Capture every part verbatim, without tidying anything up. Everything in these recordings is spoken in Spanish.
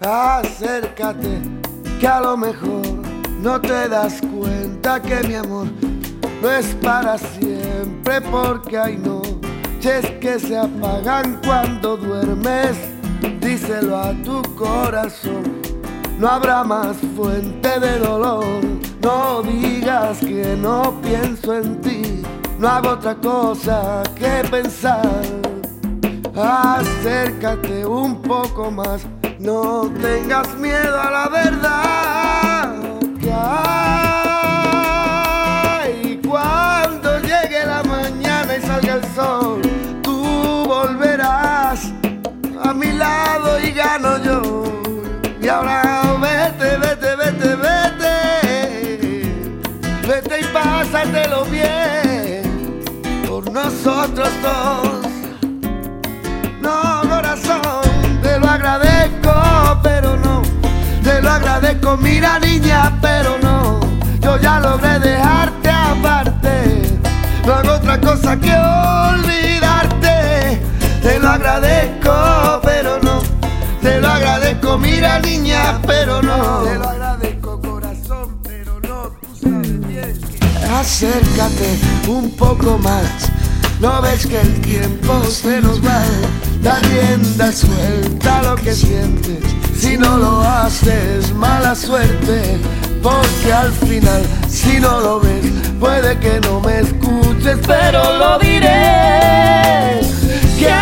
Acércate, que a lo mejor no te das cuenta que mi amor no es para siempre, porque hay noches que se apagan cuando duermes. Díselo a tu corazón, no habrá más fuente de dolor. No digas que no pienso en ti, no hago otra cosa que pensar. Acércate un poco más, no tengas miedo a la verdad que hay. Cuando llegue la mañana y salga el sol, tú volverás a mi lado y gano yo. Y ahora vete, vete, vete, vete, vete y pásatelo bien por nosotros dos. No, corazón, te lo agradezco, pero no, te lo agradezco, mira niña, pero no, yo ya logré dejarte aparte, no hago otra cosa que olvidarte. Te lo agradezco, pero no, te lo agradezco, mira niña, pero no, te lo agradezco, corazón, pero no, tú sabes bien que... Acércate un poco más, no ves que el tiempo se nos va. Da rienda suelta a lo que sientes, si no lo haces mala suerte, porque al final si no lo ves puede que no me escuches, pero lo diré que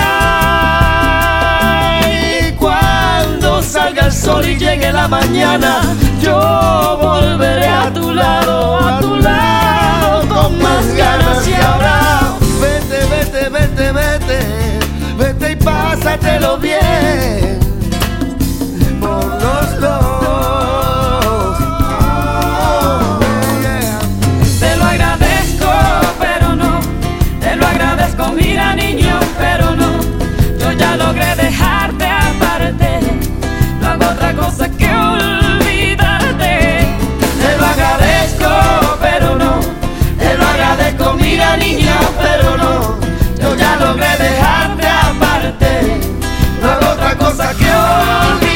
hay. Cuando salga el sol y llegue la mañana, yo volveré a tu lado, a tu lado con más ganas. Y ahora vete, vete, vete, vete, vete y pásatelo bien por los dos. Oh, yeah. Te lo agradezco, pero no, te lo agradezco, mira niño, pero no, yo ya logré dejarte aparte, no hago otra cosa que olvidarte. Te lo agradezco, pero no, te lo agradezco, mira niña, pero no, yo ya logré dejarte aparte, no hago otra cosa que olvidarte.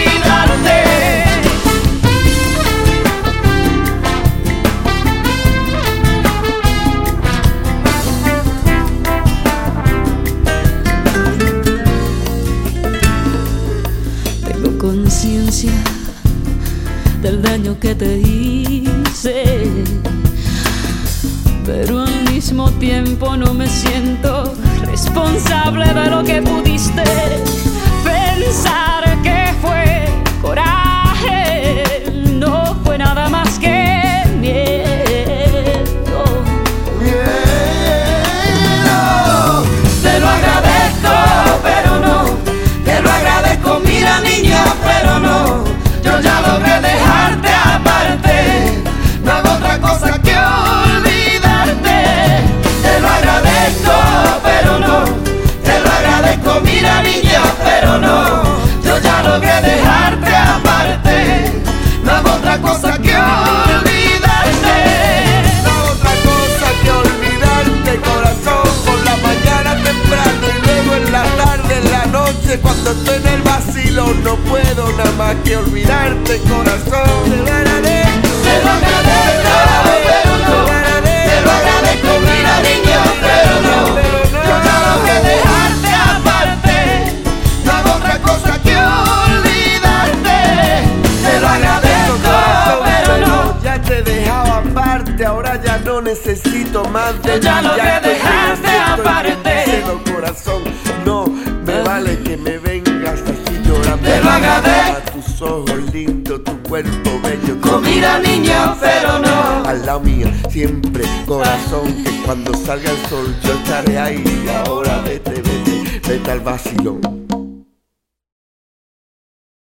Tengo conciencia del daño que te hice, pero al mismo tiempo no me siento responsable de lo que pudiste pensar que fue coraje, no fue nada más que miedo. Miedo. Te lo agradezco, pero no, te lo agradezco, mira niña, pero no, yo ya logré dejarte aparte, no hago otra cosa que olvidarte. Te lo agradezco, pero no, te lo agradezco, mira niña, pero no, yo ya logré dejarte aparte, no hago otra cosa que olvidarte. No otra cosa que olvidarte, corazón, por la mañana temprano y luego en la tarde, en la noche, cuando estoy en el vacilo, no puedo nada más que olvidarte, corazón. Te lo agradezco, Te lo agradezco, pero no, te lo agradezco, mira niña, pero no, yo ya logré dejarte aparte, no hago otra cosa que olvidarte. Te lo agradezco, pero no, ya te he dejado aparte, ahora ya no necesito más de yo ya ti, logré estoy dejarte necesito aparte. y te corazón, no me vale que me vengas así llorando. Te lo agradezco. A tus ojos lindos, tu cuerpo bello, Oh, mira niña, pero no, al lado mío siempre, corazón, que cuando salga el sol yo estaré ahí. Ahora vete, vete, vete al vacilón.